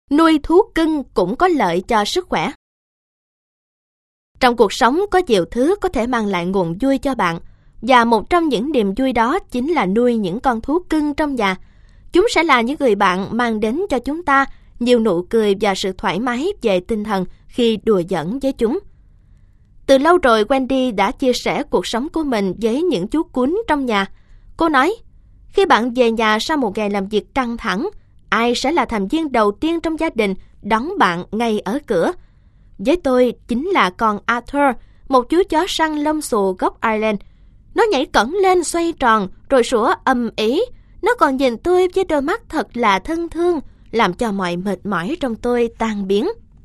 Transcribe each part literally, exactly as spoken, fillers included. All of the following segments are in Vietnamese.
nuôi thú cưng cũng có lợi cho sức khỏe. Trong cuộc sống có nhiều thứ có thể mang lại nguồn vui cho bạn, và một trong những niềm vui đó chính là nuôi những con thú cưng trong nhà. Chúng sẽ là những người bạn mang đến cho chúng ta nhiều nụ cười và sự thoải mái về tinh thần khi đùa giỡn với chúng. Từ lâu rồi, Wendy đã chia sẻ cuộc sống của mình với những chú cún trong nhà. Cô nói, khi bạn về nhà sau một ngày làm việc căng thẳng, ai sẽ là thành viên đầu tiên trong gia đình đón bạn ngay ở cửa? Với tôi chính là con Arthur, một chú chó săn lông xù gốc Ireland. Nó nhảy cẫng lên xoay tròn rồi sủa ầm ĩ. Nó còn nhìn tôi với đôi mắt thật là thân thương, làm cho mọi mệt mỏi trong tôi tan biến.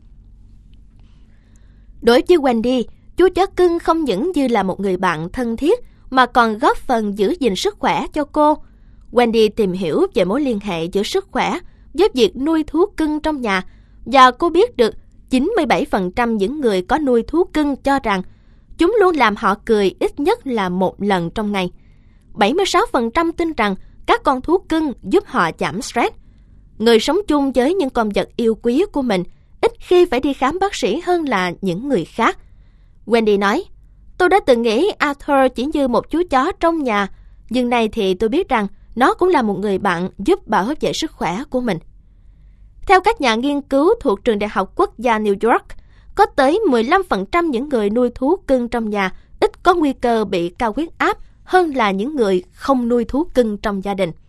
Đối với Wendy, chú chó cưng không những như là một người bạn thân thiết mà còn góp phần giữ gìn sức khỏe cho cô. Wendy tìm hiểu về mối liên hệ giữa sức khỏe với việc nuôi thú cưng trong nhà, và cô biết được chín mươi bảy phần trăm những người có nuôi thú cưng cho rằng chúng luôn làm họ cười ít nhất là một lần trong ngày. bảy mươi sáu phần trăm tin rằng các con thú cưng giúp họ giảm stress. Người sống chung với những con vật yêu quý của mình ít khi phải đi khám bác sĩ hơn là những người khác. Wendy nói, tôi đã từng nghĩ Arthur chỉ như một chú chó trong nhà, nhưng nay thì tôi biết rằng nó cũng là một người bạn giúp bảo vệ sức khỏe của mình. Theo các nhà nghiên cứu thuộc Trường Đại học Quốc gia New York, có tới mười lăm phần trăm những người nuôi thú cưng trong nhà ít có nguy cơ bị cao huyết áp hơn là những người không nuôi thú cưng trong gia đình.